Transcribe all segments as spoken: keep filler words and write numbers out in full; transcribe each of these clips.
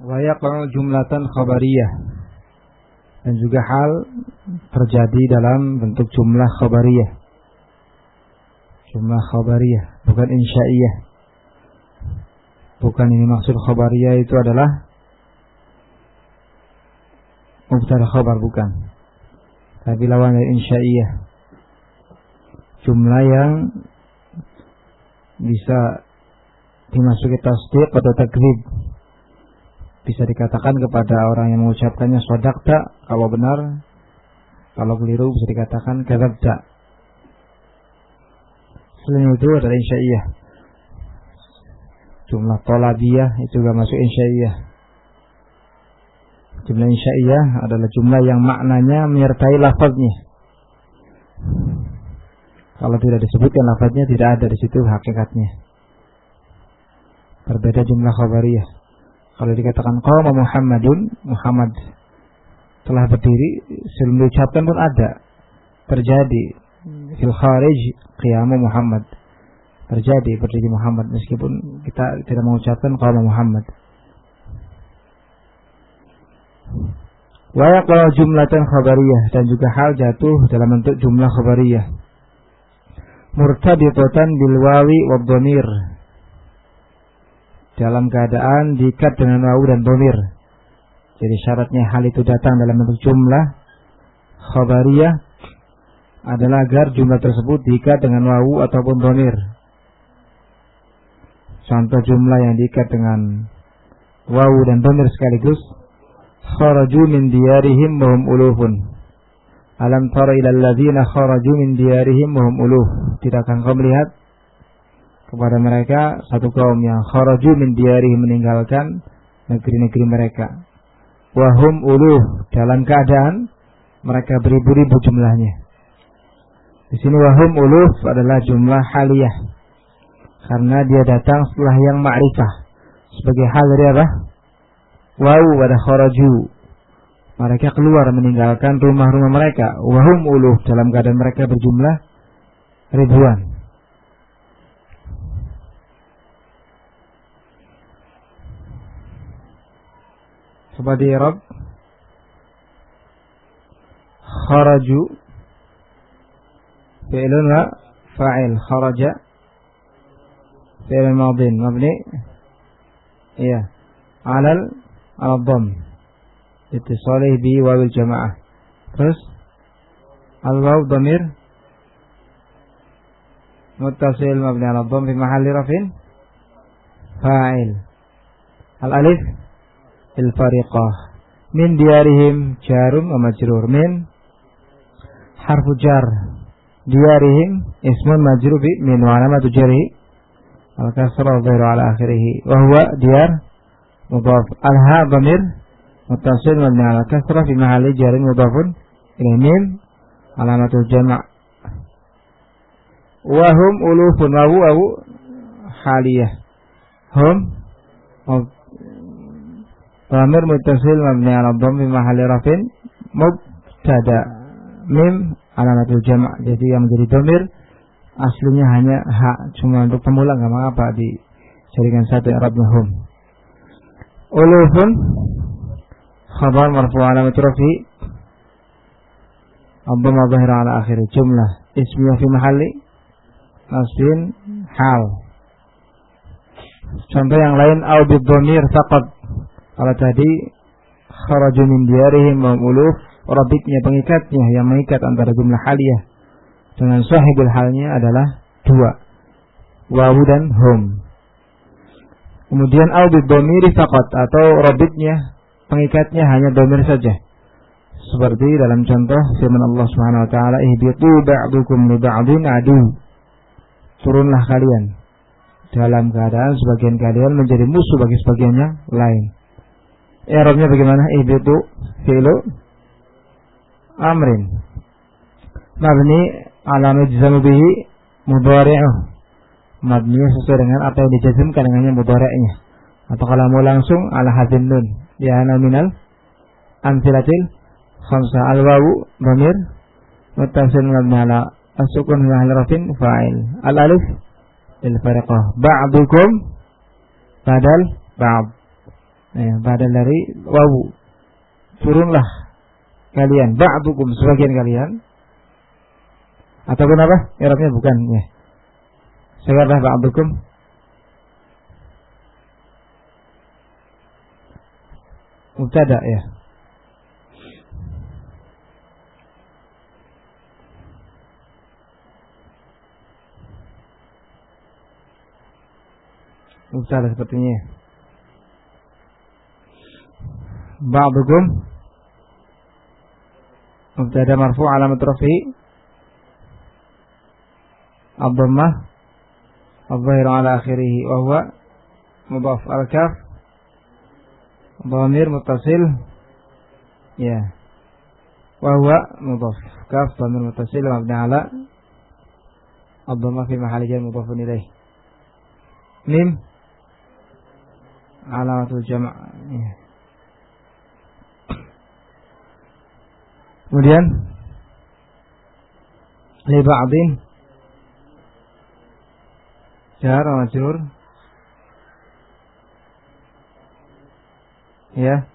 wa yaqa'u jumlatan khabariyah, dan juga hal terjadi dalam bentuk jumlah khabariyah. Jumlah khabariyah, bukan insya'iyah. Bukan ini maksud khabariyah itu adalah mubtada khabar, bukan. Tapi lawan dari insya'iyah, jumlah yang bisa dimasuki tasdiq atau takdzib. Bisa dikatakan kepada orang yang mengucapkannya shadaqta kalau benar, kalau keliru bisa dikatakan kadzabta. Selain itu adalah insya'iyah. Jumlah tolabiyah itu juga masuk insya'iyah. Jumlah insya'iyah adalah jumlah yang maknanya menyertai lafaznya. Kalau tidak disebutkan lafaznya, tidak ada di situ hakikatnya. Berbeda jumlah khabariyah. Kalau dikatakan qama Muhammadun, Muhammad telah berdiri, sebelum diucapkan pun ada, terjadi. Fil kharij qiyamu Muhammad, terjadi berdiri Muhammad meskipun kita tidak mengucapkan qama Muhammad. Wa yaqa'u jumlatan khabariyah, dan juga hal jatuh dalam bentuk jumlah khabariyah. Murtabitatan bil wawi wad dhamir, dalam keadaan diikat dengan wawu dan dhamir. Jadi syaratnya hal itu datang dalam bentuk jumlah khabariyah adalah agar jumlah tersebut diikat dengan wawu ataupun dhamir. Contoh jumlah yang diikat dengan wawu dan dhamir sekaligus: kharaju min diyarihim wa hum ulufun. Alam tara ilal ladzina kharaju min diyarihim wa hum uluf. Tidakkah engkau melihat kepada mereka satu kaum yang kharaju min diyarihim, meninggalkan negeri-negeri mereka, wa hum uluf, dalam keadaan mereka beribu-ribu jumlahnya. Di sini wa hum uluf adalah jumlah haliyah, karena dia datang setelah yang ma'rifah sebagai hal dari apa? Wawu pada kharaju, mereka keluar meninggalkan rumah-rumah mereka. Wahum uluh, dalam keadaan mereka berjumlah ribuan. Coba di i'rab. Kharaju fi'lun wa fa'il. Kharaja fi'l madin mabni iya alal al-dhamm ittisalih bi wawil jamaah. Terus al-waw dhamir muttasil mabni ala dhamm fi mahalli rafin fa'il. Al-alif il fariqah. Min diyarihim jarun wa majrur. Min harfu jar, diyarihim ismun majrur bi min wa alamatu jarhi al-kasra dhahiru ala akhirih wa huwa diyar mudhaf. Al-ha dhamir muttasil mabni ala kasra fi mahalli jarin mudhafun ilayhi. Mim alamatul jama'. Wa hum ulufun wa hu haliyah. Hum dhamir muttasil mabni ala dhamm fi mahalli rafin mubtada. Mim alamatul jama'. Jadi yang menjadi dhamir aslinya hanya ha, cuma untuk pemula enggak mengapa dijadikan satu i'rabnya hum. Ulufun khabar marfu' alamat rafi ad-dhamma dhahira ala akhir, jumlah ismiyah fi mahalli nasbin hal. Contoh yang lain au bid-dhamir faqat. Kalau tadi kharaju min diyarihim wa uluf, rabitnya, pengikatnya yang mengikat antara jumlah haliyah dengan sahibul halnya adalah dua, wawu dan hum. Kemudian au bid-dhamiri faqat, atau rabitnya, pengikatnya hanya dhamir saja. Seperti dalam contoh firman Allah Subhanahu wa taala, ihbitu ba'dukum li ba'din adu. Turunlah kalian dalam keadaan sebagian kalian menjadi musuh bagi sebagiannya lain. I'rabnya bagaimana? Ihbitu fi'lu amrin mabni ala majzam bihi mudhari'uh, mabni sesuai dengan apa yang dijazmkan dengannya mudhari'nya. Atau kalau mau langsung ala hadzin nun, ya ana minal amsilatil khamsa. Al-wawu dhamir muttasil mabni ala as-sukun fi mahalli rafin fa'il. Al-alif lil fariqah. Ba'dukum badal ba'd. Ya, badal dari wawu. Turunlah kalian, ba'dukum sebagian kalian. Ataupun apa? I'rabnya bukan ya. Sekarang ba'dukum. Mubtada ya. Mubtada sepertinya. Ba'dukum mubtada marfu' alamat rafi'i ad-dhammah adh-dhahira ala akhirih wa huwa mudhaf al-kaf dhamir muttasil ya wa huwa mudhaf kaf dhamir muttasil mabni ala ad-dhammah fi mahalli jar mudhafun ilaih. Mim alamatul jama' ya. Kemudian li ba'din jar majrur ya.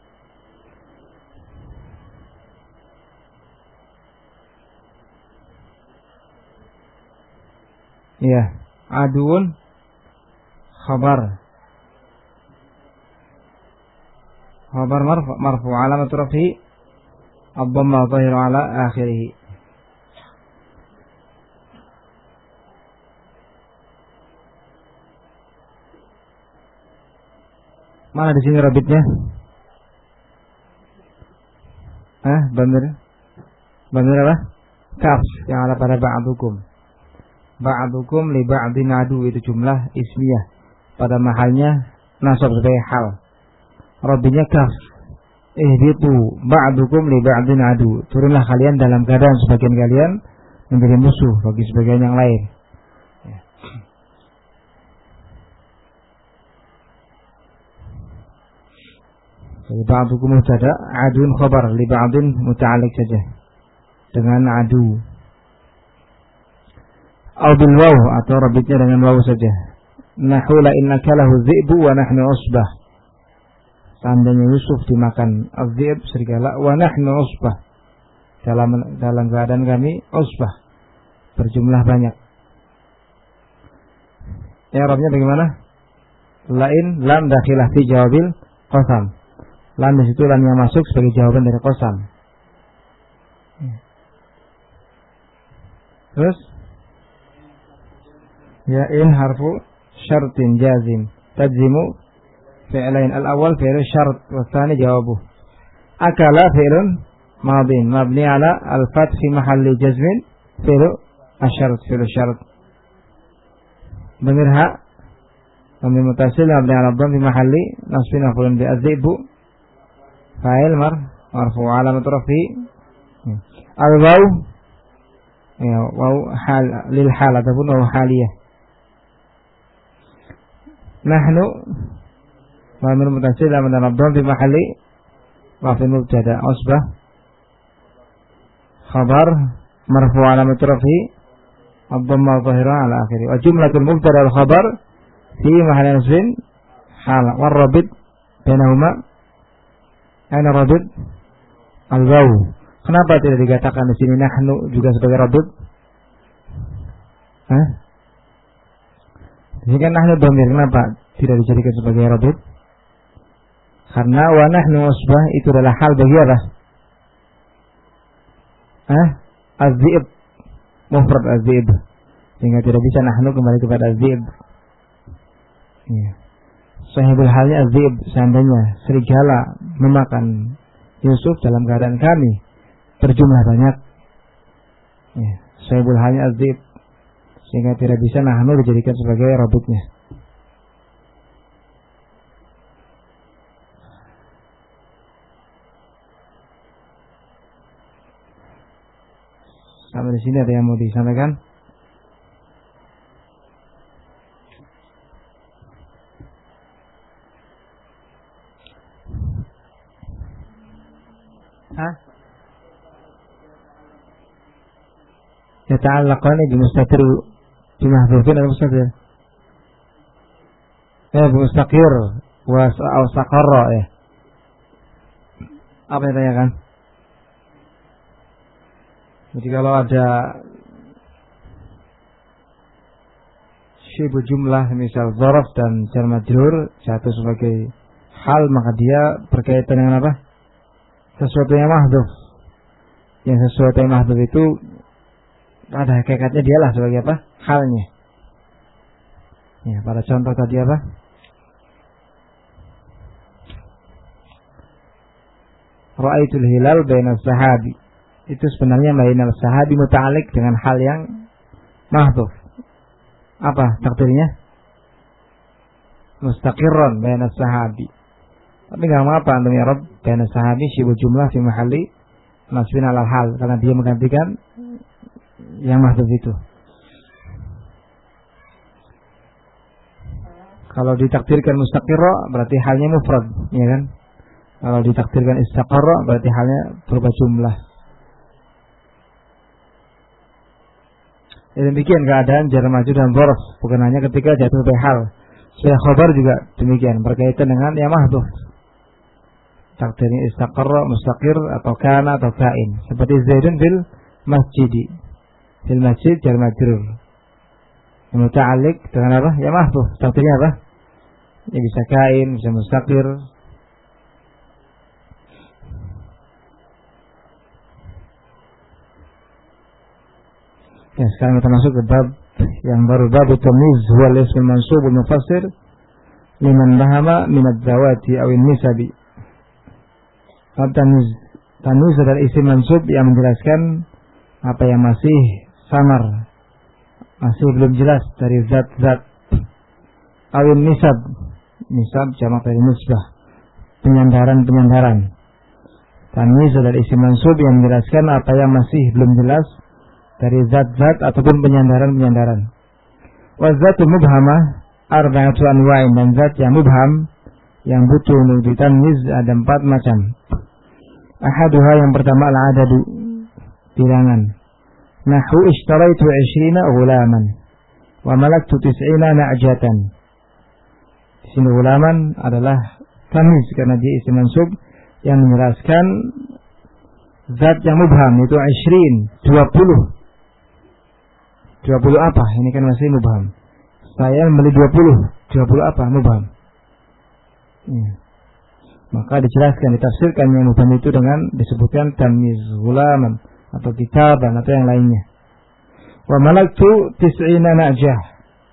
Ya, aduun khabar khabar marfu marfu alamat rafi ad-dhamma dhahir ala akhirih. Mana di sini rabitnya? Ah, dhamir. Dhamir apa? Kaf yang ada pada ba'dukum. Ba'dukum li ba'din adu, itu jumlah ismiyah pada mahalnya nasab sebagai hal. Rabitnya kaf. Eh itu ba'dukum li ba'din adu. Turunlah kalian dalam keadaan sebagian kalian menjadi musuh bagi sebagian yang lain. Jadi ba'dukum mubtada, adun khabar, li ba'din muta'alliq saja dengan adu. Au bil waw, atau rabitnya dengan waw saja. Nahu la innaka lahu dhi'bu wa nahnu usbah. Seandainya Yusuf dimakan az-dhi'b serigala, wa nahnu usbah, dalam dalam keadaan kami usbah, berjumlah banyak. I'rabnya bagaimana? Lain lam dakhilah fi jawabil qasam. Lam di situ lam yang masuk sebagai jawaban dari qasam. Terus ya in harfu syartin jazim tajzimu fi'lain al-awwal fi'l syart wa tsani jawabuh. Akala fi'lun madin mabni ala al-fath fi mahalli jazmin fi'l asy-syart fi'l syart. Dhamir ha dhamir muttasil mabni ala dhamm fi mahalli nasbin maf'ulun bi az-zibu fa'il mar marfu' alamat rafi al-waw ya waw hal lil hal ataupun waw haliyah. Nahnu dhamir muttasil mabni ala dhamm fi mahalli raf'in mubtada usbah khabar marfu' alamat rafi ad-dhamma dhahira ala akhirih wa jumlatul mubtada wal khabar fi mahalli nasbin hal war rabit bainahuma ana rabit al-waw. Kenapa tidak dikatakan di sini nahnu juga sebagai rabit? Hah? Ini kan nahnu dhamir, kenapa tidak dijadikan sebagai rabit? Karena wa nahnu usbah itu adalah hal bagi apa? Hah? Az-zi'b, mufrad az-zi'b, sehingga tidak bisa nahnu kembali kepada az-zi'b. Ya. Sahibul halnya az-zi'b, seandainya serigala memakan Yusuf dalam keadaan kami berjumlah banyak. Ya. Sahibul halnya az-zi'b, sehingga tidak bisa nahnu dijadikan sebagai rabitnya. Sampai di sini ada yang mau disampaikan? Hah? Yata'allaqani bi mustatir bi mahdhufin atau mustatir? Eh, bi mustaqir wa saqarra ya. Apa yang ditanyakan? Jadi kalau ada syibu jumlah, misal dzaraf dan jar majrur satu sebagai hal, maka dia berkaitan dengan apa? Sesuatu yang mahdhuf. Yang sesuatu yang mahdhuf itu ada hakikatnya dialah sebagai apa? Halnya. Ya, pada contoh tadi apa? Ra'aitul hilal bainas sahabi. Itu sebenarnya bainal sahabi muta'alliq dengan hal yang mahdhuf. Apa takdirnya? Mustaqirran bainas sahabi. Tapi enggak mengapa antum ya Rabb bainas sahabi syibu jumlah fi mahalli nasbin alal hal, karena dia menggantikan yang mahdhuf itu. Kalau ditakdirkan mustaqirra berarti halnya mufrad, ya kan? Kalau ditakdirkan istaqarra berarti halnya berupa jumlah. Ya, demikian keadaan jar majrur dan dzaraf, bukan hanya ketika jatuh ke hal. Saya khabar juga demikian, berkaitan dengan yang mahdhuf. Takdirnya istaqarra, mustaqir atau kana atau kain. Seperti Zaidun fil masjidi. Fil masjid jar majrur. Muta'alliq dengan apa? Ya mahdhuf. Takdirnya apa? Ya bisa kain, bisa mustaqir. Ya, sekarang kita masuk ke bab yang baru, bab tamyiz huwa al-ism al-mansub al-mufassir liman bahama min ad-dawati aw an-nisabi. Tamyiz, tamyiz adalah isim mansub yang menjelaskan apa yang masih samar, masih belum jelas dari zat-zat. Aw an-nisab, nisab jamak dari nisbah, penyandaran-penyandaran. Tamyiz adalah isim mansub yang menjelaskan apa yang masih belum jelas dari zat-zat ataupun penyandaran-penyandaran. Wa zatul mubhamah arba'atu anwa'in, dan zat yang mubham yang butuh untuk ditamyiz ada empat macam. Ahaduha, yang pertama al-adadu, bilangan. Nahu ishtaraitu ishrina ghulaman wa malaktu tis'ina na'jatan. Di sini ghulaman adalah tamyiz karena dia isim mansub yang menjelaskan zat yang mubham, itu ishrin, dua puluh. dua puluh apa? Ini kan masih mubham. Saya membeli dua puluh. dua puluh apa? Mubham. Ya. Maka dijelaskan, ditafsirkan yang mubham itu dengan disebutkan tamyiz ghulaman atau kitaban atau yang lainnya. Wa malaktu tis'ina na'jah.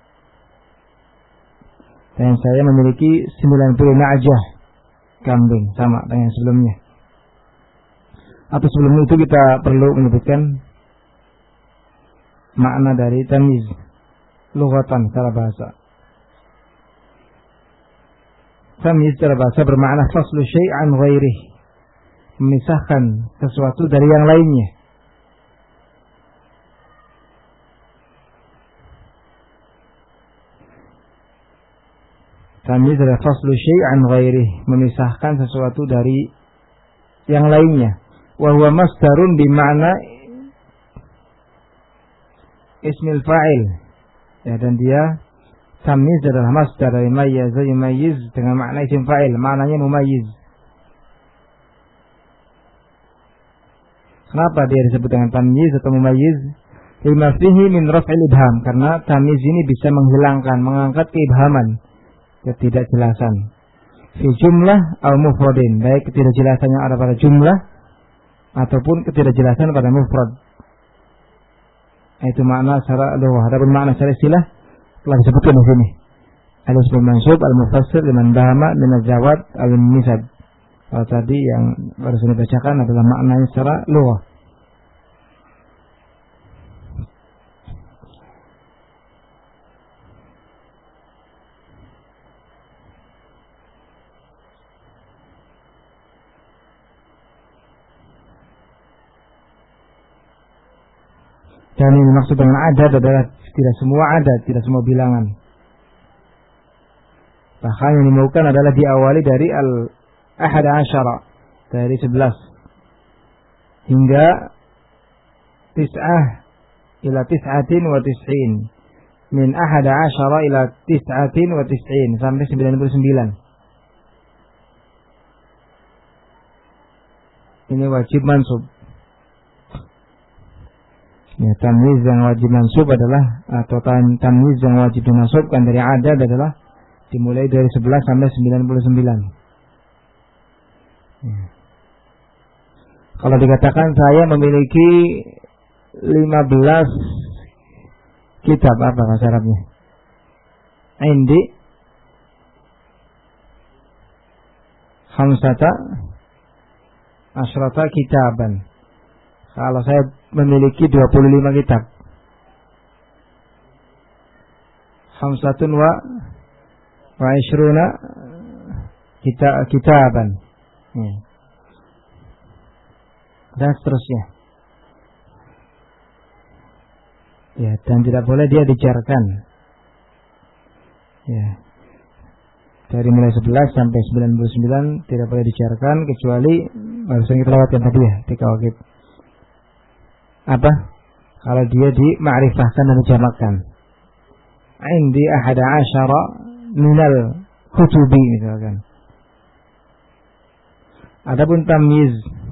Dan saya memiliki sembilan puluh na'jah, kambing, sama dengan sebelumnya. Atau sebelum itu kita perlu menyebutkan makna dari tamyiz lughatan secara bahasa. Tamyiz secara bahasa bermakna faslu syai'an ghairihi, memisahkan sesuatu dari yang lainnya. Tamyiz adalah faslu syai'an ghairihi, memisahkan sesuatu dari yang lainnya. Wa huwa masdarun bimakna ismil fa'il, ya, dan dia tamyiz adalah masdar dari mayyaza yumayyiz dengan makna isim fa'il, maknanya mumayyiz. Kenapa dia disebut dengan tamyiz atau mumayyiz? Lima fihi min raf'il ibham, karena tamyiz ini bisa menghilangkan, mengangkat keibhaman, ketidakjelasan. Fi jumlah al mufradin, baik ketidakjelasan yang ada pada jumlah ataupun ketidakjelasan pada mufrad. Itu makna secara lughah. Adapun makna secara istilah telah disebutkan di sini. Al-ismul mansub al-mufassir liman bahama min az-zawat al-nisab. Kalau tadi yang baru saya bacakan adalah maknanya secara lughah. Dan ini maksud dengan adat adalah tidak semua adat, tidak semua bilangan. Bahkan yang dimaukan adalah diawali dari al-ahada asyara, dari sebelas hingga tis'ah ila tis'atin wa tis'in, min ahada asyara ila tis'atin wa tis'in, sampai sembilan puluh sembilan. ini wajib mansub. Ya, tamyiz yang wajib mansub adalah atau tamyiz yang wajib dimansubkan dari adad adalah dimulai dari sebelas sampai sembilan puluh sembilan. Ya. Kalau dikatakan saya memiliki lima belas kitab, apa bahasa Arabnya? Indi khamsata asyrata kitaban. Kalau saya memiliki dua puluh lima kitab. Khamsatun wa wa ishruna kita kitaban. Hmm. Dan seterusnya. Ya, dan tidak boleh dia dijarkan. Ya. Dari mulai sebelas sampai sembilan puluh sembilan tidak boleh dijarkan kecuali harusnya kita lewatkan tadi ya, tiga wakib. Apa? Kalau dia dima'rifahkan dan dijamakkan. Indi ahada asyara minal kutubi misalkan. Adapun tamyiz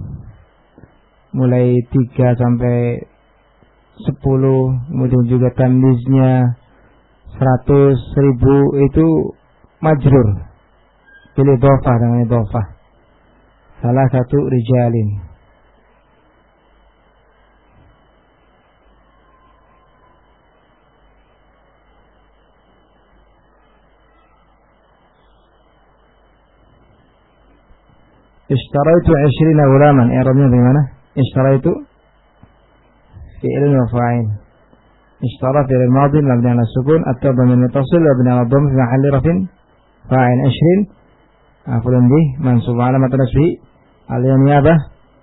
mulai tiga sampai sepuluh, kemudian juga tamyiznya seratus, seribu itu majrur. Pilih dhofah dengan dhofah. Salah satu rijalin. Ishtaraitu ishrina ghulaman. I'rabnya bagaimana? Ishtaraitu fi'il wa fa'il. Ishtara fi'il madhi mabni 'ala sukun, at-taw dhamir muttasil mabni 'ala dhamm fi mahalli raf'in fa'il. ishrin maf'ulun bih mansub 'alamat nasbihi al-niyabah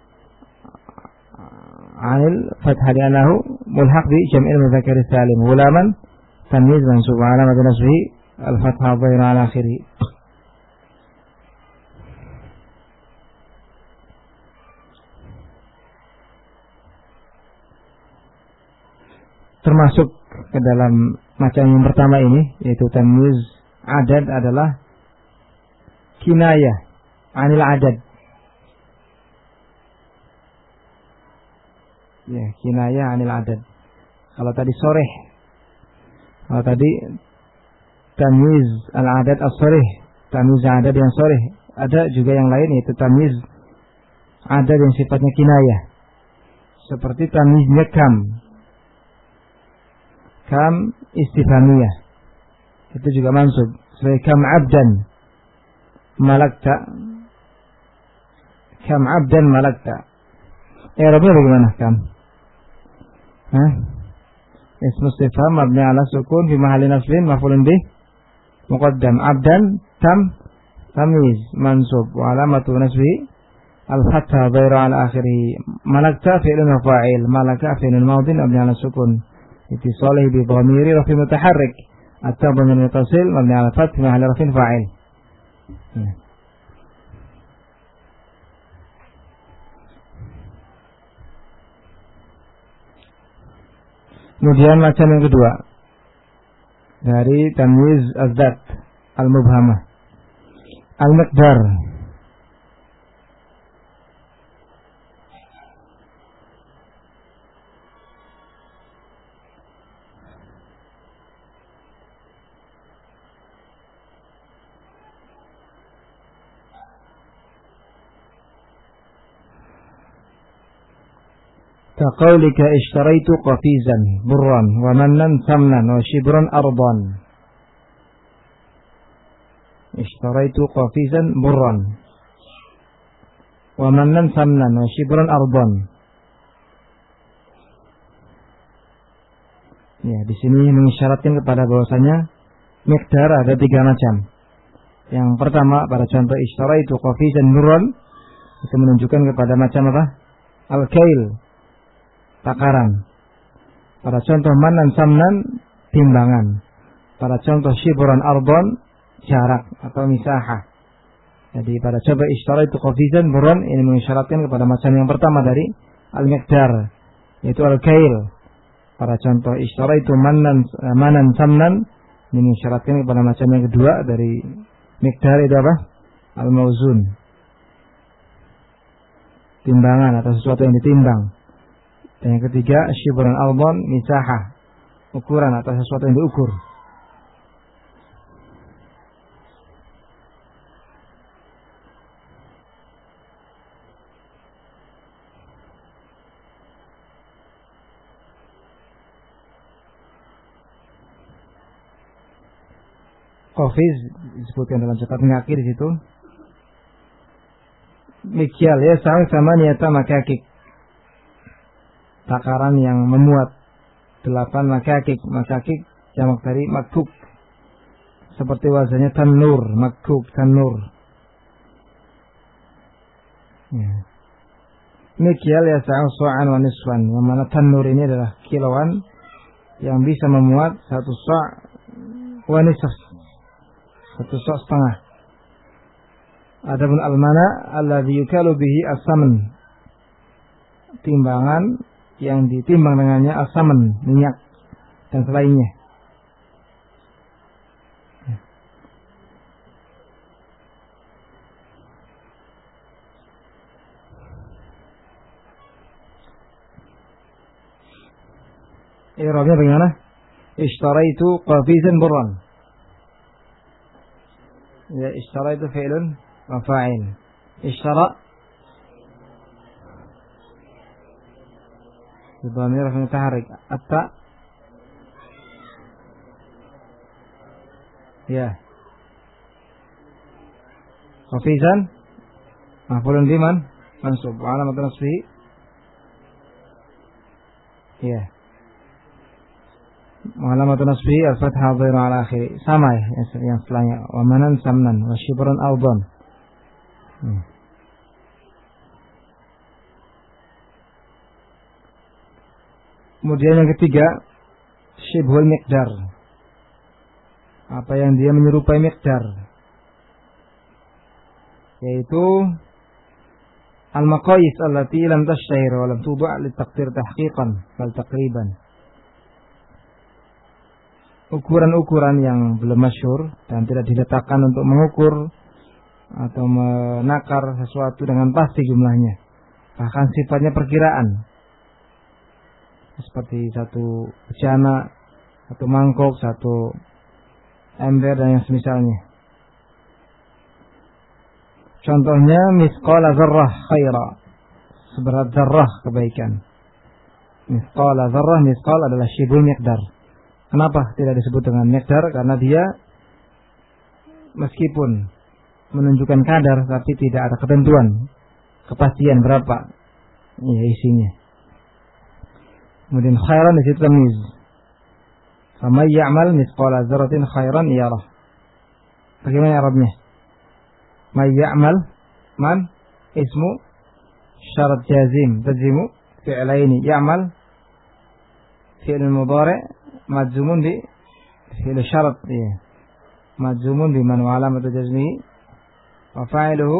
'anil fathah li'annahu mulhaq bi jam'il mudzakkar salim. Ghulaman tamyiz mansub 'alamat nasbihi al-fathah dhahira 'ala akhirih. Termasuk ke dalam macam yang pertama ini, yaitu tamyiz adad adalah kinayah anil adad. Ya, kinayah anil adad. Kalau tadi soreh, kalau tadi tamyiz al adad as-soreh, tamyiz adad yang soreh. Ada juga yang lain, yaitu tamyiz adad yang sifatnya kinayah, seperti tamyiznya kam. Kam istifhamiyah itu juga mansub. Sebagai kam abdan malakta, kam abdan malakta. I'rabnya bagaimana kam? Hah? Ismu istifham mabni 'ala sukun fi mahalli nasbin maf'ulun bih muqaddam. Abdan tam tamyiz mansub wa alamatu nasbihi al-fathah dhahira 'ala akhirih. Malakta fi'lun wa fa'il. Malaka fi'lun madhin mabni 'ala sukun اتصاله بضمير رفع متحرك التاء ضمير متصل مبني على الفتح في محل رفع فاعل. Kemudian macam yang kedua dari tamyiz az-zat al-mubhamah, al-miqdar. كقولك اشتريت قفيزا برا ومنا ثمنا وشبرا أرضا. اشتريت قفيزا برا ومنا ثمنا وشبرا أرضا. Ya, di sini mengisyaratkan kepada bahwasanya miqdar ada tiga macam. Yang pertama pada contoh ishtaraitu qafizan burran itu menunjukkan kepada macam apa? Al-kail, takaran. Pada contoh manan samnan, timbangan. Pada contoh shibran ardon, jarak atau misahah. Jadi pada contoh ishtaraitu qafizan burran ini mengisyaratkan kepada macam yang pertama dari al-miqdar, yaitu al-kail. Pada contoh ishtaraitu manan manan samnan ini mengisyaratkan kepada macam yang kedua dari miqdar, itu apa? Al-mauzun. timbangan atau sesuatu yang ditimbang. Dan yang ketiga, shibrun ardon misahah, ukuran atau sesuatu yang diukur. Qafiz disebutkan dalam catatan kaki di situ. Mikyal ya sama niata makakik, takaran yang memuat delapan makakik. Makakik jamak dari makuk, seperti wazannya tanur, makuk tanur. Ya. Mikyal ya sa'an wa nisfan, yang mana tanur ini adalah kiloan yang bisa memuat satu sa' wa nisf, satu sa' setengah. Adapun al-mana alladhi yukalu bihi as-saman, timbangan yang ditimbang dengannya as-saman, minyak dan selainnya. I'rabnya bagaimana? Ishtaraitu qafizan burran. Ya, ishtaraitu fi'lun wa fa'il. Ishtara dhamir mutaharrik. Atta ya. Qafizan maf'ulun biman mansub wa alamat nasbihi ya. Alamat nasbihi al-fathah dhairu ala akhiri. Sama ya yang setelahnya. Wa manan samnan wa shibran awdan. Hmm. Kemudian yang ketiga, syibhul miqdar. Apa yang dia menyerupai miqdar, yaitu al-maqayis allati lam tashtahir wa lam tudu' li taqdir tahqiqan bal taqriban. Ukuran-ukuran yang belum masyhur dan tidak diletakkan untuk mengukur atau menakar sesuatu dengan pasti jumlahnya, bahkan sifatnya perkiraan, seperti satu bejana, satu mangkok, satu ember dan yang semisalnya. Contohnya misqala dzarrah khaira, seberat zarrah kebaikan. Misqala dzarrah, misqal adalah syibul miqdar. Kenapa tidak disebut dengan miqdar? Karena dia meskipun menunjukkan kadar, tapi tidak ada ketentuan, kepastian berapa ya isinya. Kemudian khairan di situ tamyiz. Faman ya'mal mithqala dzarratin khairan yarah. Bagaimana i'rabnya? May ya'mal, man ismu syarat jazim, tajzimu fi'laini. Ya'mal fi'l mudhari' majzumun bi fi'l syarat, ya. Majzumun bi man wa alamatu jazmihi wa fa'iluhu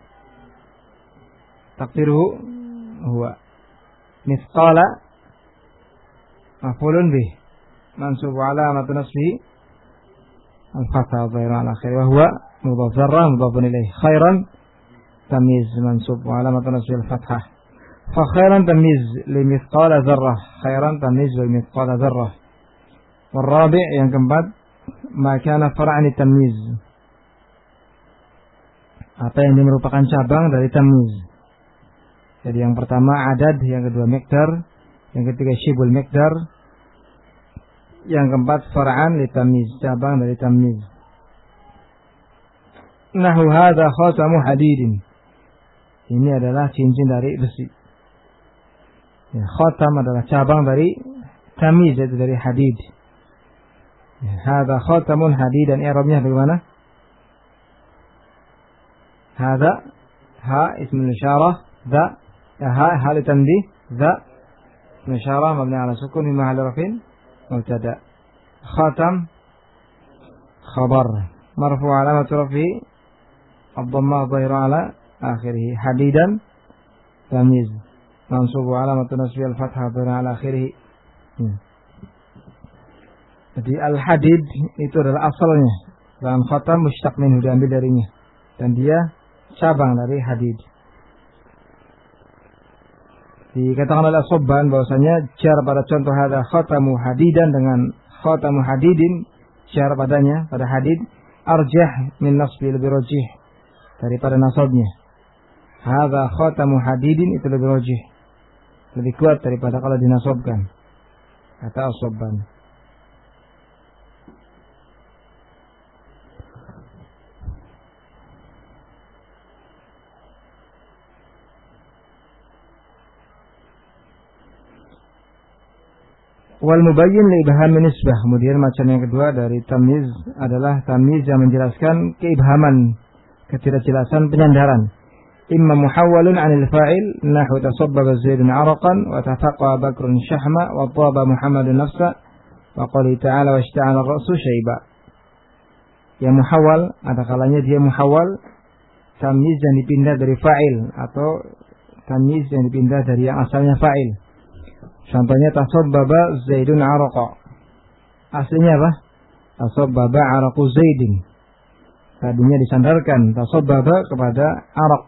taqdiruhu huwa mithqala maf'ulun bih mansub wa alamatu nasbihi al-fathah dhairu ala akhir wa huwa mudhaf zarrah mudhafun ilayh. Khairan tamyiz mansub wa alamatu nasbihi al-fathah. Fa khairan tamyiz li mithqala zarrah, khairan tamyiz li mithqala zarrah. Wal rabi' yang keempat, ma kana far'an tamyiz, apa yang merupakan cabang dari tamyiz. Jadi yang pertama adad, yang kedua miqdar, yang ketiga syibul miqdar, yang keempat far'an li tamyiz, cabang dari tamyiz. Nahu hadza khatamu hadidin, ini adalah cincin dari besi. Ya, khatam adalah cabang dari tamyiz, yaitu dari hadid. Ya, hadza khatamun hadid, dan i'rabnya bagaimana? Hadza ha ismul isyarah, dha ya ha hal tanbih, dha ismul isyarah mabni ala sukun fi mahall rafin mubtada. Khatam khabar marfu alamat rafi ad-dhammah dhahira ala akhirih. Hadidan tamyiz mansub alamat nasbi al-fathah dhahira ala akhirih. Hmm. Jadi al-hadid itu adalah asalnya, dan khatam mushtaq minhu, diambil darinya, dan dia cabang dari hadid. Dikatakan oleh As-Subban bahwasanya jar pada contoh hadza khatamu hadidan dengan khatamu hadidin, jar padanya pada hadid arjah min nasbi, lebih rajih daripada nasabnya. Hadza khatamu hadidin itu lebih rajih, lebih kuat daripada kalau dinasabkan, kata As-Subban. Wal mubayyin li ibham nisbah. Kemudian macam yang kedua dari tamyiz adalah tamyiz yang menjelaskan keibhaman, ketidakjelasan penyandaran. Imma muhawwalun 'anil fa'il nahwu tasabbaba Zaidun 'araqan wa tafaqqa Bakrun shahma wa taba Muhammadun nafsa wa qali ta'ala wa ishta'ala ar-ra'su syaiba. Yang muhawwal ada kalanya dia muhawwal tamyiz yang dipindah dari fa'il atau tamyiz yang dipindah dari yang asalnya fa'il. Contohnya tasabbaba Zaidun 'araqa. Aslinya apa? Tasabbaba 'araqu Zaidin. Tadinya disandarkan tasabbaba kepada araq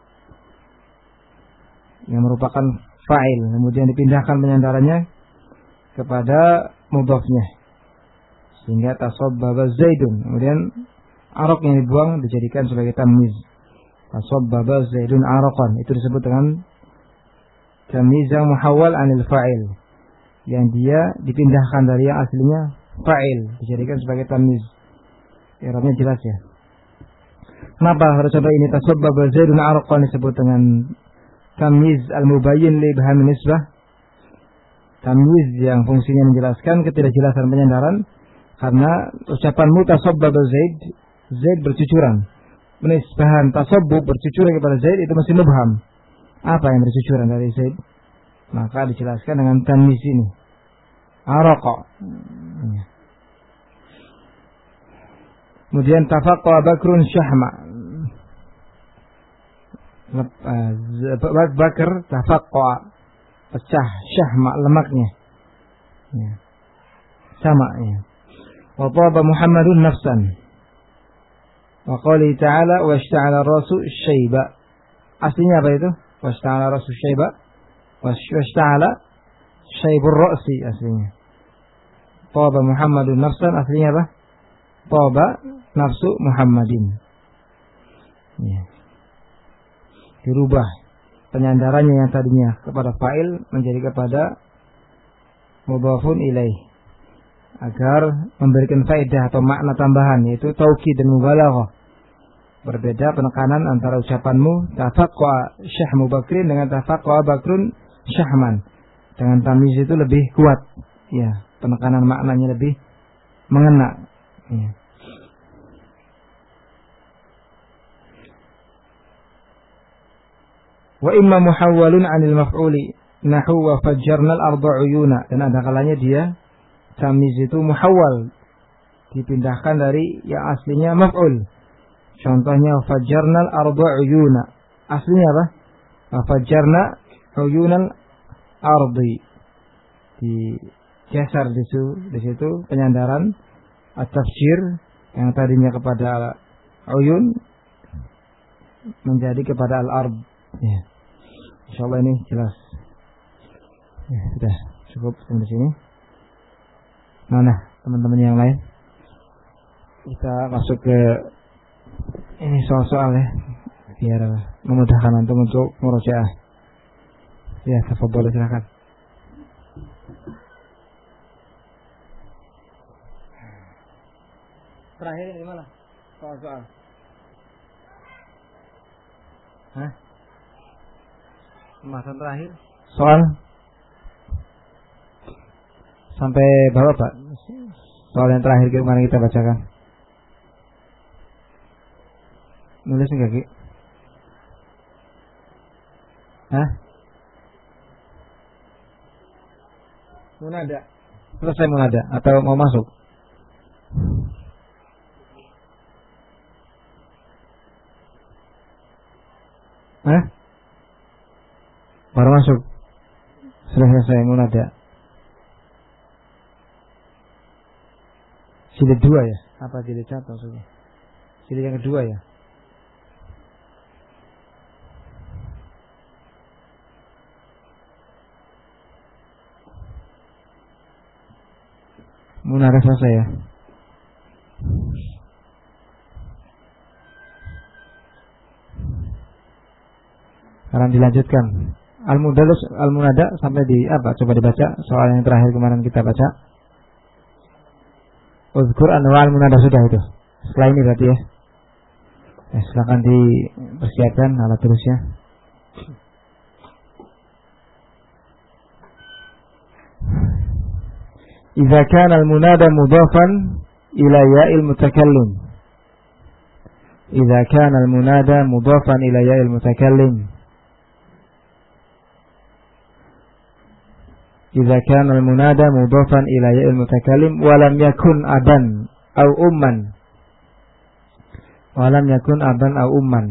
yang merupakan fa'il, kemudian dipindahkan penyandarannya kepada mudhafnya sehingga tasabbaba Zaidun. Kemudian araq yang dibuang dijadikan sebagai tamyiz. Tasabbaba Zaidun 'araqan. Itu disebut dengan tamyiz yang muhawwal 'anil fa'il, yang dia dipindahkan dari yang aslinya fa'il dijadikan sebagai tamyiz. I'rabnya jelas ya. Kenapa pada contoh ini tasabbaba Zaidun 'araqan disebut dengan tamyiz al-mubayyin li ibham nisbah? Tamyiz yang fungsinya menjelaskan ketidakjelasan penyandaran, karena ucapanmu tasabbaba Zaid, Zaid bercucuran. Penisbahan tasabbub bercucuran kepada Zaid itu masih mubham. Apa yang bercucuran dari Zaid? Maka dijelaskan dengan tamyiz ini. Araqa. Kemudian tafaqqa Bakrun syahma. Bakar tafaqqa, pecah, syahma lemaknya. Ya. Sama ya. Wa taba Muhammadun nafsan. Wa qali ta'ala wa ishta'ala ar-rasu syaiba. Aslinya apa itu? Wa ishta'ala ar-rasu syaiba. Washta'ala syaibur ra'si aslinya. Taba Muhammadun nafsan aslinya apa? Taba nafsu Muhammadin. Ya. Dirubah penyandarannya yang tadinya kepada fa'il menjadi kepada mudhafun ilaih agar memberikan faedah atau makna tambahan, yaitu taukid dan mubalaghah. Berbeda penekanan antara ucapanmu tafaqqa syahmu Bakrin dengan tafaqqa Bakrun syahman. Dengan tamyiz itu lebih kuat, ya, penekanan maknanya lebih mengena, ya. Wa imma muhawwalun 'anil maf'uli nahu wa fajjarnal arda 'uyuna. Dan ada kalanya dia tamyiz itu muhawwal, dipindahkan dari yang aslinya maf'ul. Contohnya fajjarnal arda 'uyuna. Aslinya apa? Fajjarna uyunal ardi. Di geser di situ, di situ penyandaran at-tafsir yang tadinya kepada uyun menjadi kepada al-ard. Ya. Insyaallah ini jelas. Ya, sudah cukup sampai sini. Mana teman-teman yang lain? Kita masuk ke ini soal-soal ya, biar memudahkan antum untuk murojaah. Ya, tafadhol, silakan. Terakhir di mana? Soal-soal. Hah? Pembahasan terakhir? Soal? Sampai berapa, Pak? Soal yang terakhir kemarin kita bacakan. Nulis enggak, Ki? Hah? Munada. Selesai munada atau mau masuk? Hah? Baru masuk. Sudah selesai munada. Jilid dua ya? Apa jilid satu maksudnya? Jilid yang kedua ya? munada selesai ya. Sekarang dilanjutkan. Al-munada al-munada sampai di apa? Coba dibaca soal yang terakhir kemarin kita baca. Uzkur anwa al-munada sudah itu. Setelah ini berarti ya. Ya, silakan dipersiapkan alat tulisnya. Idza kana al-munada mudhafan ila ya'il mutakallim. Idza kana al-munada mudhafan ila ya'il mutakallim. Idza kana al-munada mudhafan ila ya'il mutakallim wa lam yakun aban aw umman. Wa lam yakun aban aw umman.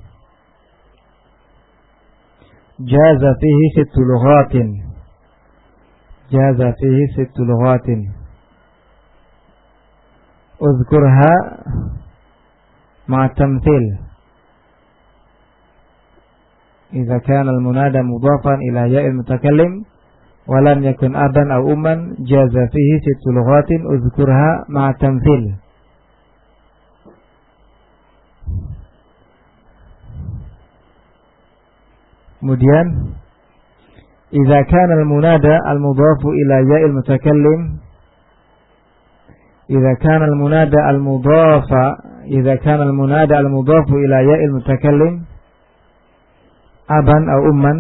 Jaza fihi sittu lughatin. Jaza fihi sittu lughatin. Uzkurha ma'a tamthil. Idza kana al-munada mudhafan ila ya'il mutakallim wa lam yakun aban aw umman jaza fihi sittu lughatin uzkurha ma'a tamthil. Kemudian idza kana al-munada al-mudhafu ila ya'il mutakallim idza kana al-munada al-mudhafa idza kana al-munada al-mudhafu ila ya'il mutakallim aban aw umman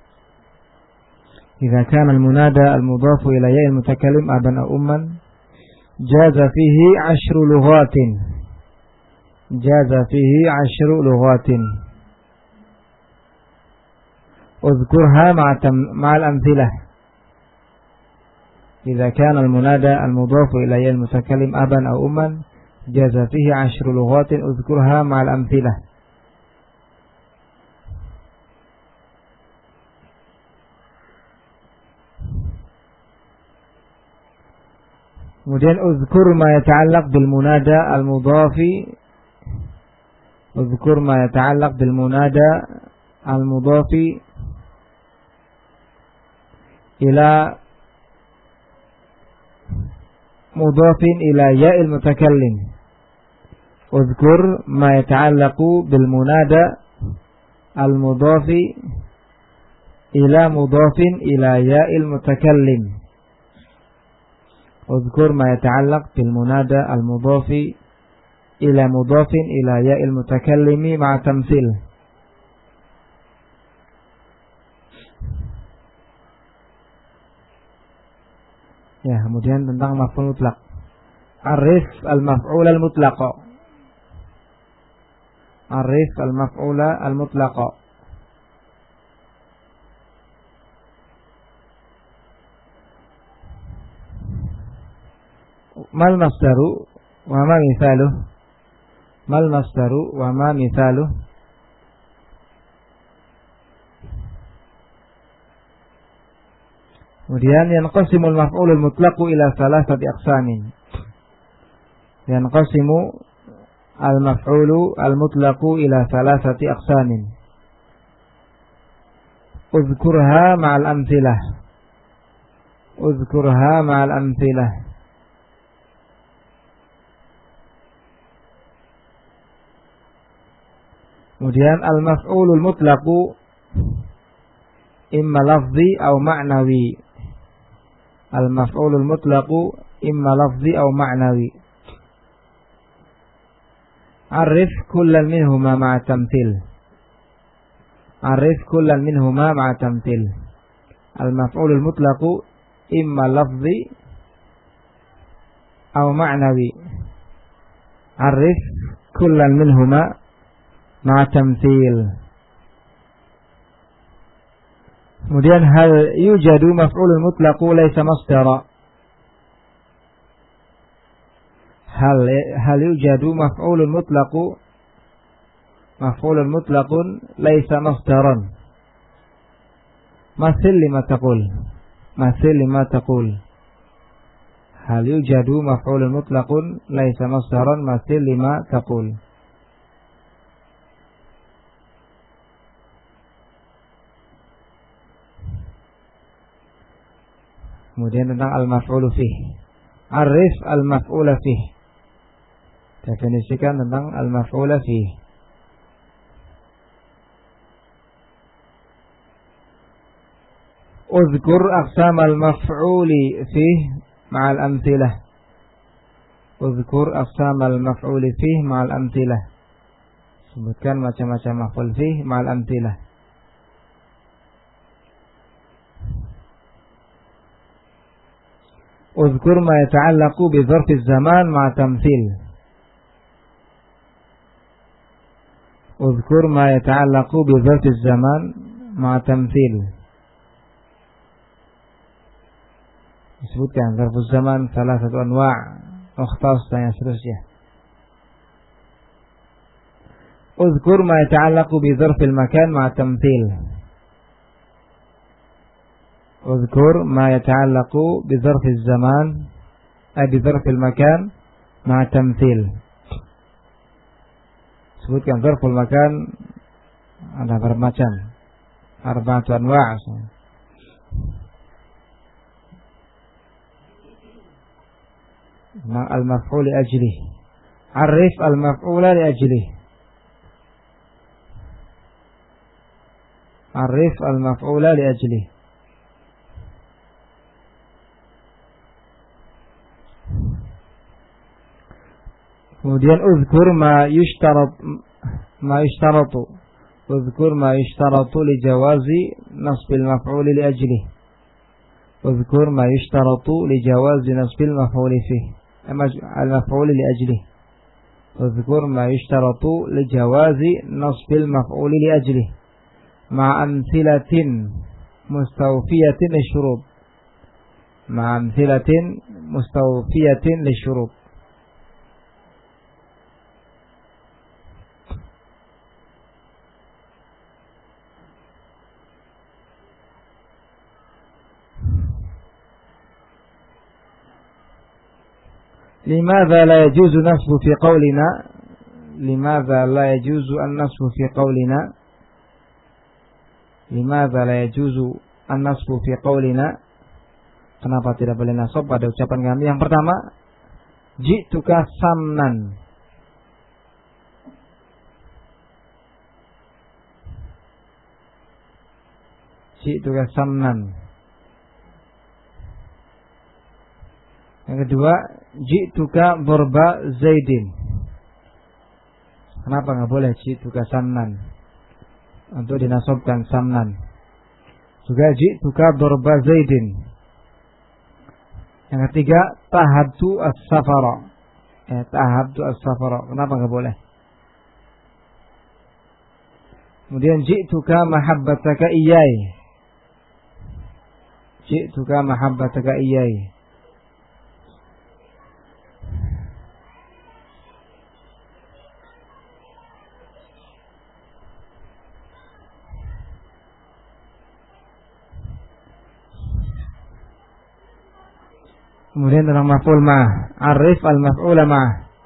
idza kana al-munada al-mudhafu ila ya'il mutakallim aban aw umman jaza fihi ashru lughatin jaza fihi ashru lughatin اذكرها مع مع الأمثلة. إذا كان المنادى المضاف إلى ياء المتكلم أبا أو أما جاز فيه عشر لغات اذكرها مع الأمثلة. kemudian اذكر ما يتعلق بالمنادى المضاف اذكر ما يتعلق بالمنادى المضاف ila mudhafin ila ya'il mutakallim. Uzkur ma yata'allaqu bil munada al mudhafi ila mudhafin ila ya'il mutakallim. Uzkur ma yata'allaq bil munada al mudhafi ila mudhafin ila ya'il mutakallimi ma'a tamthil. Ya, kemudian tentang maf'ul mutlaq. Arif al-maf'ul al-mutlaq. Arif al-maf'ul al-mutlaq. Mal masdaru wa ma mithaluh? Mal masdaru wa ma mithaluh? Kemudian yanqasimul maf'ulul mutlaqu ila salasati aqsamin. Yanqasimu al-maf'ulu al-mutlaqu ila salasati aqsamin. Uzkurha ma'al amthilah. Uzkurha ma'al amthilah. Kemudian al-maf'ulul mutlaqu imma lafzi aw ma'nawi. Al-maf'ulul mutlaqu imma lafzi aw ma'nawi. Arif kullan minhuma ma'a tamthil. Arif kullan minhuma ma'a tamthil. Al-maf'ulul mutlaqu imma lafzi aw ma'nawi. Arif kullan minhuma ma'a tamthil. Kemudian hal yujadu maf'ulul mutlaqu laysa masdara. Hal hal yujadu maf'ulul mutlaqu maf'ulul mutlaqun laysa masdaran. Mathil lima taqul. Mathil lima taqul. Hal yujadu maf'ulul mutlaqun laysa masdaran mathil lima taqul. Kemudian tentang al-maf'ulu fih. Arif al-maf'ula fih. Definisikan tentang al-maf'ula fih. Uzkur aqsam al-maf'uli fih ma'al amthilah. Uzkur aqsam al-maf'uli fih ma'al amthilah. Sebutkan macam-macam maf'ul fih ma'al amthilah. Uzkur ma yata'allaqu bi dzarfi zaman ma'a tamthil. Uzkur ma yata'allaqu bi dzarfi zaman ma'a tamthil. Disebutkan dzarfuz zaman salah satu anwa', mukhtas dan seterusnya. Uzkur ma yata'allaqu bi dzarfil makan ma'a tamthil. Uzkur ma yata'allaqu bi dzarfiz zaman ay bi dzarfil makan ma'a tamthil. Sebutkan dzarful makan ada bermacam, arba'atu anwa'. Ma al-maf'ul li ajlih. Arif al-maf'ula li ajlih. Arif al-maf'ula li ajlih. Kemudian uzkur ma yushtarat ma yushtaratu. Uzkur ma yushtaratu li jawazi nasbil maf'ul li ajlih. Uzkur ma yushtaratu li jawazi nasbil maf'ul fih. Al-maf'ul li ajlih. Uzkur ma yushtaratu li jawazi nasbil maf'ul li ajlih. Ma amthilatin mustawfiyatin lisyurut. Ma amthilatin mustawfiyatin lisyurut. لماذا لا يجوز النصب في قولنا لماذا لا يجوز النصب في قولنا لماذا لا يجوز النصب في قولنا Kenapa tidak boleh nasab pada ucapan kami? Yang pertama, ji'tuka samnan. Ji'tuka samnan. Yang kedua, ji'tuka borba zaidin. Kenapa nggak boleh ji'tuka samnan? Untuk dinasabkan samnan. Juga ji'tuka borba zaidin. Yang ketiga, tahabtu as-safara. Eh, tahabtu as-safara. Kenapa nggak boleh? Kemudian ji'tuka mahabbataka iyai. Ji'tuka mahabbataka iyai. Kemudian tentang maf'ul ma, arif al-maf'ula ma.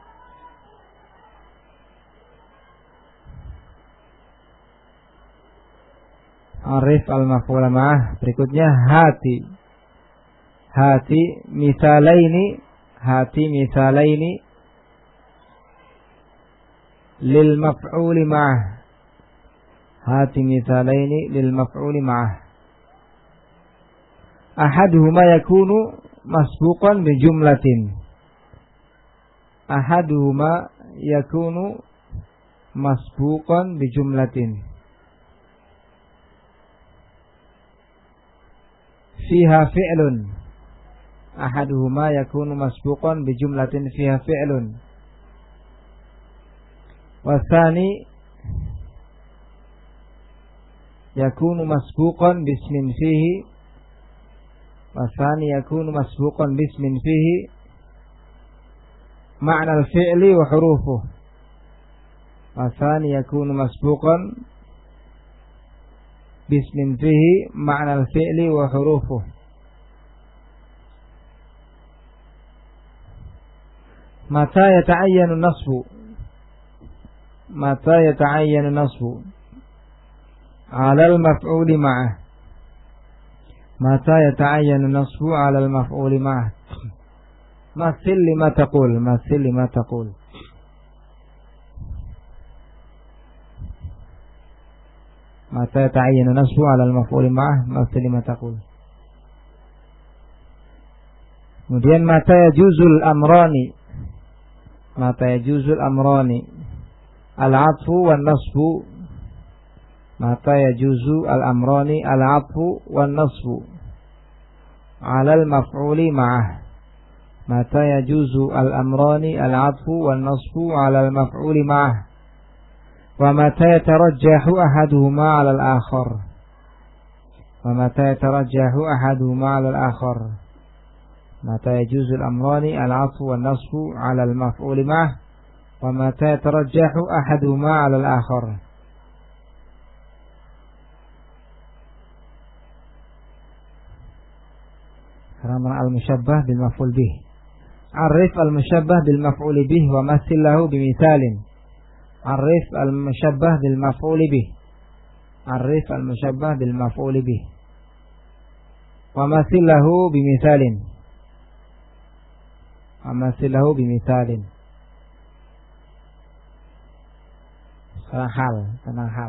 Arif al-maf'ula ma. Berikutnya hati. Hati misalaini, hati misalaini lil maf'uli ma. Hati misalaini lil maf'uli ma. Ahaduhuma yakunu masbuqan bi jumlatin. Ahaduhuma yakunu masbuqan bi jumlatin fiha fi'lun. Ahaduhuma yakunu masbuqan bi jumlatin fiha fi'lun. Wasani yakunu masbuqan bismin fihi. Wasani yakunu masbuqan bismin fihi ma'na al-fi'li wa hurufuh. Wasani yakunu masbuqan bismin fihi ma'na al-fi'li wa hurufuh. Mata yata'ayyanu nasbu. Mata yata'ayyanu nasbu 'ala al-maf'uli ma'ah. Mata yata'ayyanu nasbu 'ala al-maf'uli ma'ah. Masil lima taqul, masil lima taqul. Mata ta'ayyana nasbu 'ala al-maf'ul ma'ah, masil lima taqul. Kemudian mata yajuzul amrani. Mata yajuzul amrani. Al-'atfu wan nasbu. Mata yajuzu al-amrani al-'atfu wan nasbu 'ala al-maf'uli ma'ah. Mata yajuzu al-amrani al-'atfu wan nasbu 'ala al-maf'uli ma'ah. Wa mata yatarajjahu ahaduhuma 'ala al-akhar. Wa mata yatarajjahu ahaduhuma 'ala al-akhar. Mata yajuzu al-amrani al-'atfu wan nasbu 'ala al-maf'uli ma'ah. Wa mata yatarajjahu ahaduhuma 'ala al-akhar. Karena al-musyabbah bil maf'ul bih. Arif al-musyabbah bil maf'ul bih wa mathil lahu bimithalin. Arif al-musyabbah bil maf'ul bih. Arif al-musyabbah bil maf'ul bih. Wa mathil lahu bimithalin. Wa mathil lahu bimithalin. Sekarang hal, tentang hal.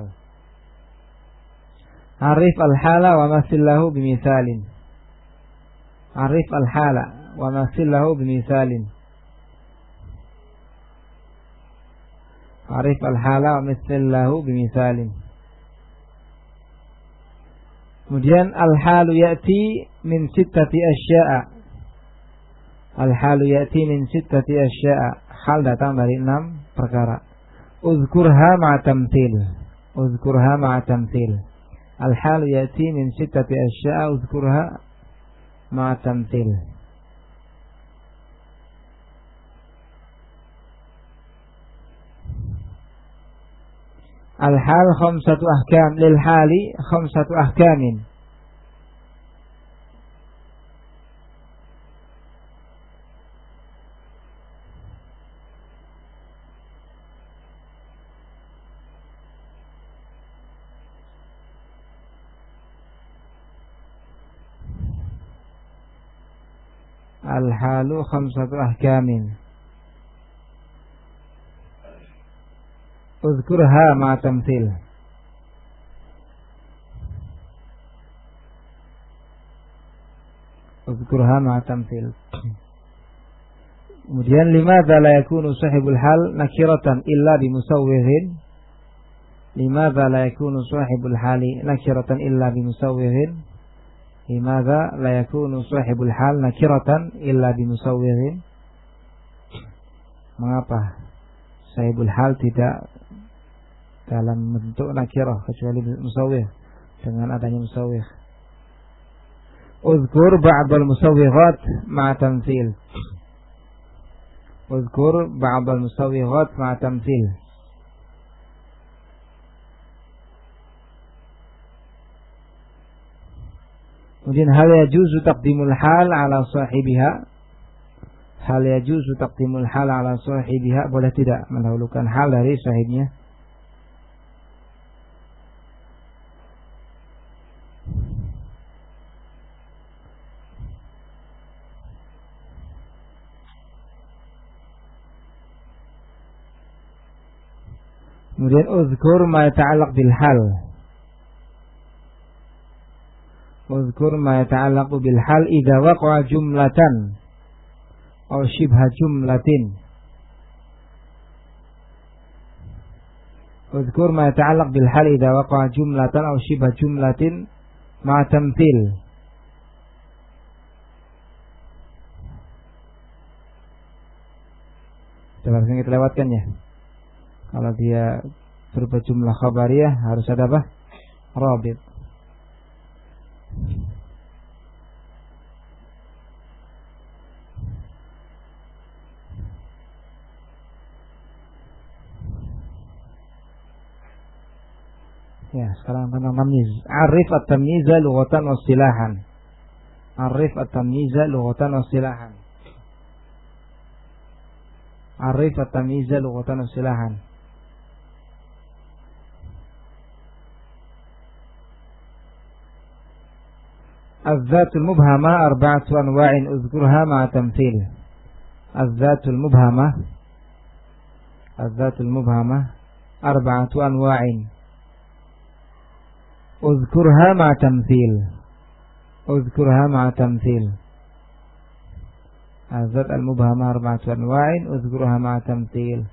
Arif al-hala wa mathil lahu bimithalin. Arif al-hala wa mathil lahu bimithalin. Arif al-hala wa mathil lahu bimithalin. Kemudian al-halu ya'ti min sittati asya'a. Al-halu ya'ti min sittati asya'a. Hal datang dari enam perkara. Uzkurha ma'a tamthil. Uzkurha ma'a tamthil. Al-halu ya'ti min sittati asya'a. Uzkurha ma'a tamthil. Al-hal khamsatu ahkam. Lil hali khamsatu ahkamin. Al-halu khamsatu ahkamin. Uzkurha ma'a tamthil. Uzkurha ma'a tamthil. Kemudian limadza la yakunu sahibul hal nakiratan illa bimusawwirin. Limadza la yakunu sahibul hali nakiratan illa bimusawwirin. Limadza la yakunu sahibul hal nakiratan illa bimusawwirin. Mengapa sahibul hal tidak dalam bentuk nakirah kecuali musawwir, dengan adanya musawwir? Uzkur ba'dal musawwighat ma'a tamthil. Uzkur ba'dal musawwighat ma'a tamthil. Kemudian hal yajuzu taqdimul hal ala sahibiha. Hal yajuzu taqdimul hal ala sahibiha. Boleh tidak mendahulukan hal dari sahibnya? Kemudian uzkur ma yata'allaq bil hal. Uzkur ma yata'allaq bil hal idza waqa'a jumlatan aw shibha jumlatin. Uzkur ma yata'allaq bil hal idza waqa'a jumlatan aw shibha jumlatin ma'a tamthil. Coba kita lewatkan ya. Kalau dia berupa jumlah khabariyah harus ada apa? Rabit. Ya, sekarang tentang tamyiz. Arif at-tamyiza lughatan wa istilahan. Arif at-tamyiza lughatan wa istilahan. Arif at-tamyiza lughatan wa istilahan. الذات المبهمة أربعة أنواع أذكرها مع تمثيل. Az-zatul mubhamah Az-zatul mubhamah arba'atu anwa'in. Uzkurha ma'a tamthil. Uzkurha ma'a tamthil. Az-zat al-mubhamah arba'atu anwa'in. Uzkurha ma'a tamthil.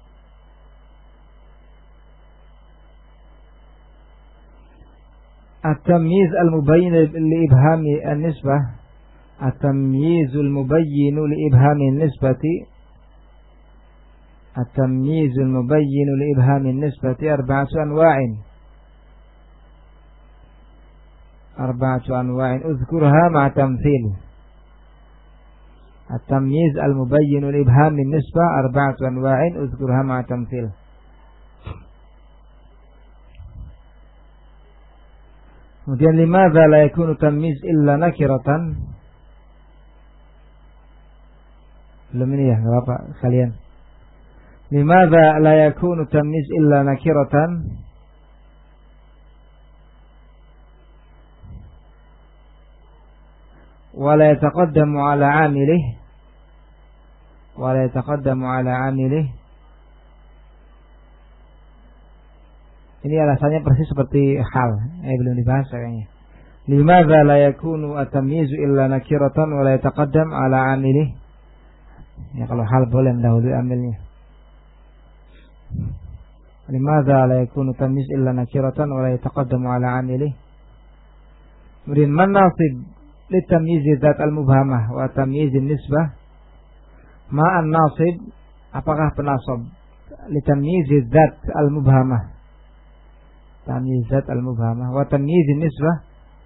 At-tamyiz al-mubayyin li-ibhami an-nisbah. At-tamyiz al-mubayyin li-ibhami an-nisbati. At-tamyiz al-mubayyin li-ibhami an-nisbati arba'atu anwa'in. Arba'atu anwa'in. Uzkurha ma'a tamthil. At-tamyiz al-mubayyin li-ibhami an-nisbah arba'atu anwa'in. Uzkurha ma'a tamthil. Kemudian limadza la yakunu tamyiz illa nakiratan? Belum ini ya, enggak apa-apa kalian. Limadza la yakunu tamyiz illa nakiratan? Wa la yataqaddamu ala 'amilihi wa la yataqaddamu ala 'amilihi. Ini alasannya persis seperti hal yang eh, belum dibahas kayaknya. Limadza la yakunu at-tamyizu illa nakiratan wa la yataqaddam ala 'amilihi. Ya kalau hal boleh mendahului amilnya. Limadza la yakunu tamyiz illa nakiratan wa la yataqaddamu ala 'amilihi. Kemudian man nasib litamyiz dzat al-mubhamah wa tamyiz an-nisbah. Ma an-nasib, apakah penasab litamyiz dzat al-mubhamah? Tamyiz dzat al-mubhamah wa tamyiz an-nisbah.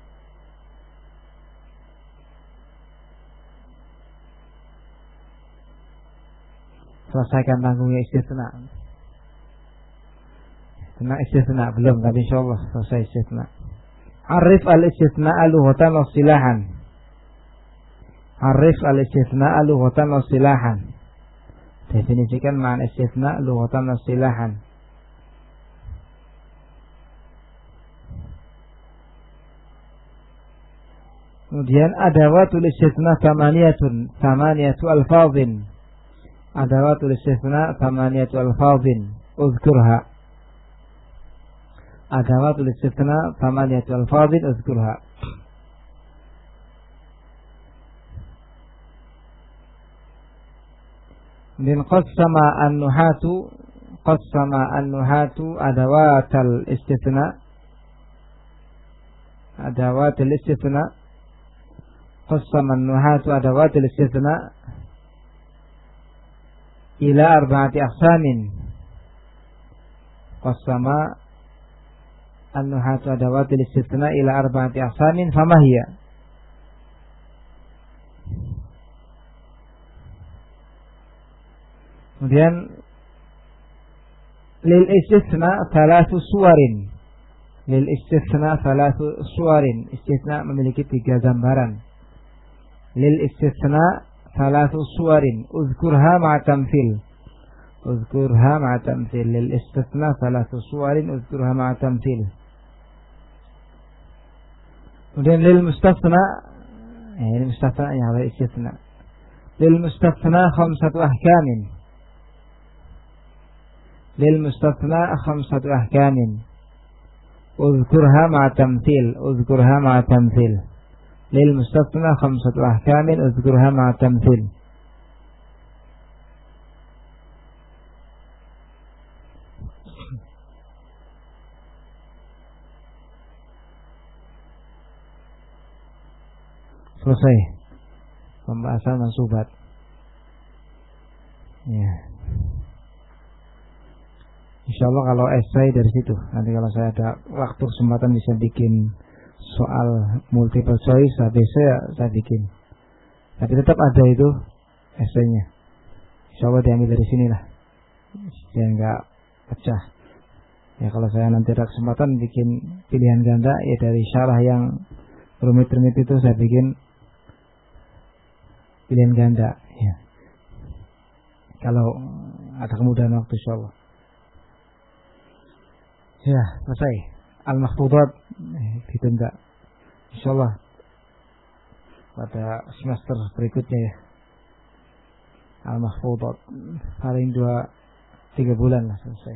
Selesaikan tanggungnya istisna. Kena istisna belum, tapi insyaallah selesai istisna. Arif al-istisna lughatan wa istilahan. Arif al-istisna lughatan wa istilahan. Definisikan makna istisna lughatan wa istilahan. Kemudian adawatul istisna thamaniyatun, thamaniyatu alfazin. Adawatul istisna thamaniyatu alfazin. Uzkurha. Adawatul istisna thamaniyatu alfazin. Uzkurha. Min qassama an-nuhatu, qassama an-nuhatu adawatul istisna. Adawatul istisna. قسم النحاة أدوات الاستثناء إلى أربعة أقسام. قسم النحاة أدوات الاستثناء إلى أربعة أقسام فما هي؟ kemudian lil istisna thalathu suwarin. Lil istisna thalathu suwarin. Istisna memiliki tiga gambaran. Lil istisna thalathu suwarin. Uzkurha ma'a tamthil. Uzkurha ma'a tamthil. Lil istisna thalathu suwarin. Uzkurha ma'a tamthil. Kemudian lil mustasna, eh, ini mustasna ya, lil istisna. Lil mustasna khamsatu ahkamin. Lil mustasna khamsatu ahkamin. Uzkurha ma'a tamthil. Uzkurha ma'a tamthil. Lil mustasna khamsatu ahkamin. Uzkurha ma'a tamthil. Selesai pembahasan mansubat. Ya. Insyaallah kalau esai dari situ. Nanti kalau saya ada waktu kesempatan bisa bikin soal multiple choice, habis saya saya bikin. Tapi tetap ada itu esainya. Insyaallah diambil dari sinilah. Biar enggak pecah. Ya kalau saya nanti ada kesempatan bikin pilihan ganda, ya dari syarah yang rumit-rumit itu saya bikin pilihan ganda. Ya. Kalau ada kemudahan waktu insyaallah. Ya, selesai. Al-Mahfudat eh, ditunda. Insyaallah pada semester berikutnya ya. Al-Mahfudat. Paling dua tiga bulan lah selesai.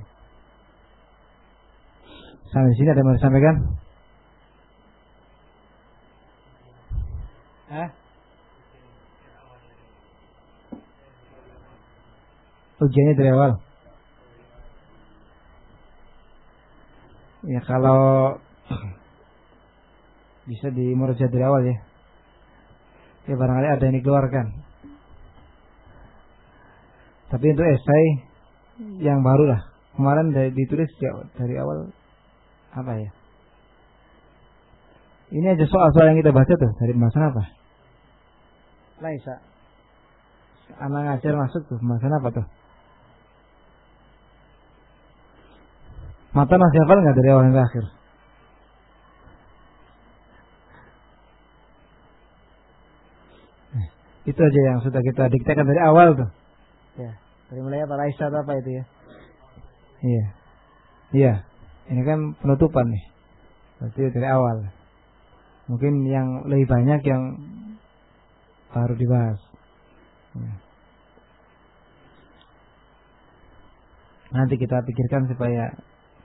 Sampai di sini ada yang mau disampaikan? Hah? Ujiannya dari awal. Ya kalau bisa di murojaah dari awal ya. Ya barangkali ada yang dikeluarkan. Tapi untuk esai yang baru lah. Kemarin dari, ditulis dari awal apa ya? Ini aja soal-soal yang kita baca tuh dari pembahasan apa? Laisa. Anak ngajar masuk tuh pembahasan apa tuh? Mata masih hafal nggak dari awal sampai akhir? Itu aja yang sudah kita diktekan dari awal tuh. Ya, dari mulai apa Laisa atau apa itu ya? Iya, iya. Ini kan penutupan nih. Berarti dari awal. Mungkin yang lebih banyak yang baru dibahas. Ya. Nanti kita pikirkan supaya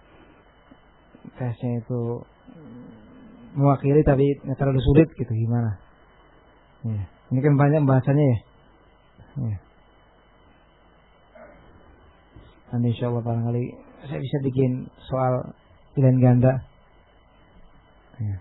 tesnya itu mewakili tapi nggak terlalu sulit gitu gimana? Ya. Ini kan banyak bahasanya ya. Ya. Nanti insya Allah barangkali saya bisa bikin soal pilihan ganda. Ya.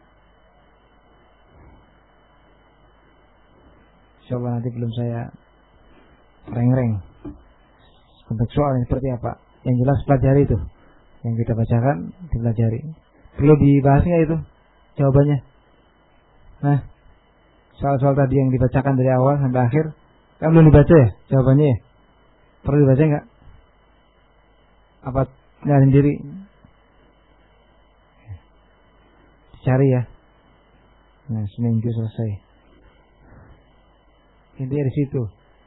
Insya Allah nanti belum saya reng-reng untuk soalnya seperti apa. Yang jelas pelajari itu. Yang kita bacakan dipelajari. Perlu dibahas nggak itu jawabannya? Nah, soal-soal tadi yang dibacakan dari awal sampai akhir kan belum dibaca ya jawabannya ya? Perlu dibaca nggak? Apa nyari diri? Cari ya. Nah, seminggu selesai. Intinya di situ.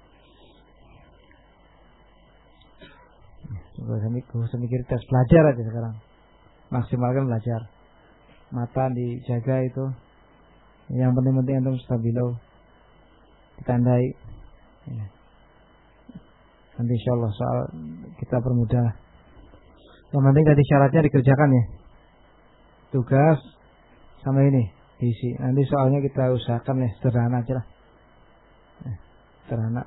Coba saya mikir tes belajar aja sekarang. Maksimalkan belajar. Mata dijaga itu. Yang penting-penting antum stabilo. Ditandai. Ya. Nanti insyaallah soal kita permudah. Yang penting tadi syaratnya dikerjakan ya. Tugas sama ini diisi. Nanti soalnya kita usahakan ya sederhana aja lah. Ya, sederhana.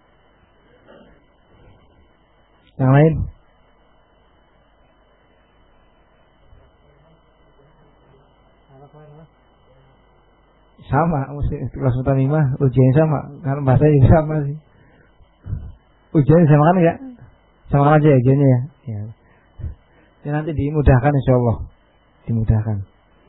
Yang lain? Sama, kelas mutamimah ujiannya sama, karena bahasanya juga sama sih. Ujiannya sama kan ya? Sama aja ya ujiannya ya. Ya. Ya nanti dimudahkan insyaallah, dimudahkan.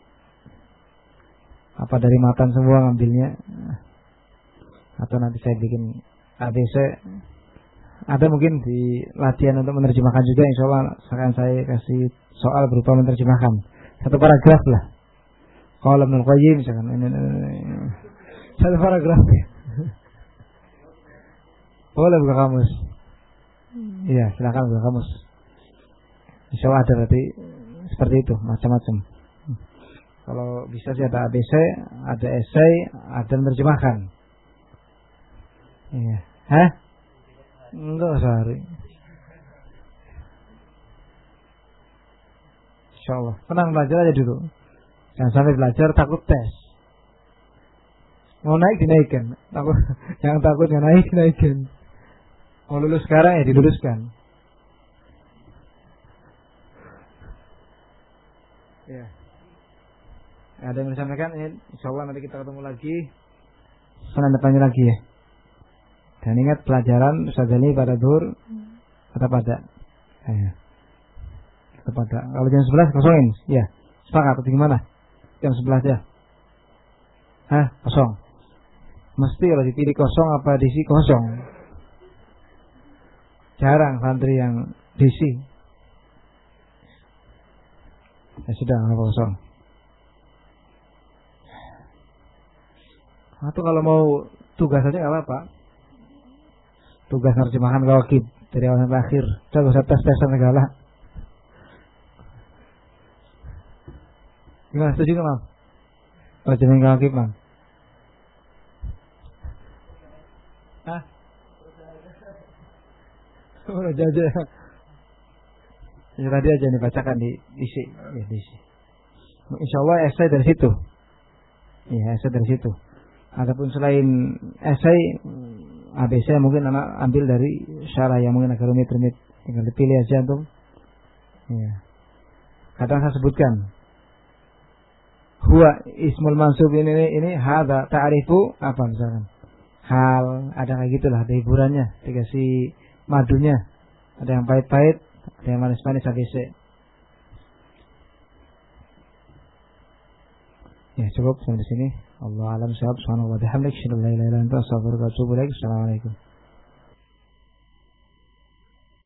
Apa dari matan semua ngambilnya? Atau nanti saya bikin A B C? Ada mungkin di latihan untuk menerjemahkan juga insyaallah akan saya kasih soal berupa menerjemahkan satu paragraf lah. Kalau Ibnu Qayyim misalkan ini, ini, ini. Satu paragraf ya. Boleh buka kamus. Iya, silakan buka kamus. Insyaallah ada berarti seperti itu, macam-macam. Kalau bisa sih ada A B C, ada esai, ada menerjemahkan. Iya. Hah? Enggak sehari. Insyaallah. Tenang belajar aja dulu. Jangan sampai belajar takut tes. Mau naik dinaikkan. Takut, jangan takut nggak naik dinaikkan. Mau lulus sekarang ya diluluskan. Ya. Ada yang disampaikan? Insyaallah nanti kita ketemu lagi. Senin depannya lagi ya. Dan ingat pelajaran Ustaz Jani pada zuhur tetap ada. Ya. Tetap ada. Kalau jam sebelas kosongin. Ya. Sepakat atau gimana? Jam sebelas ya. Hah? Kosong. Mesti kalau dipilih kosong apa diisi kosong. Jarang santri yang diisi. Ya sudah, apa kosong. Atau kalau mau tugas aja nggak apa-apa. Tugas terjemahan wajib dari awal sampai akhir. Coba usah tes-tesan segala. Gimana, setuju nggak, Mam? Terjemahan wajib, Mam. Hah? Udah aja. Ya, tadi aja dibacakan di isi, ya diisi. Insyaallah esai dari situ. Ya, esai dari situ. Adapun selain esai A B C mungkin anak ambil dari syarah yang mungkin agak rumit-rumit, tinggal dipilih aja tuh. Ya. Kadang saya sebutkan huwa ismul mansub ini ini hadza ta'rifu apa misalkan. Hal ada kayak gitulah, ada hiburannya, dikasih madunya. Ada yang pahit-pahit, ada yang manis-manis A B C. Ya, cukup sampai sini. Allah alam shawab. Subhanallahi wa bihamdihi, asyhadu an la ilaha illa anta, astaghfiruka wa atubu ilaik. Assalamualaikum.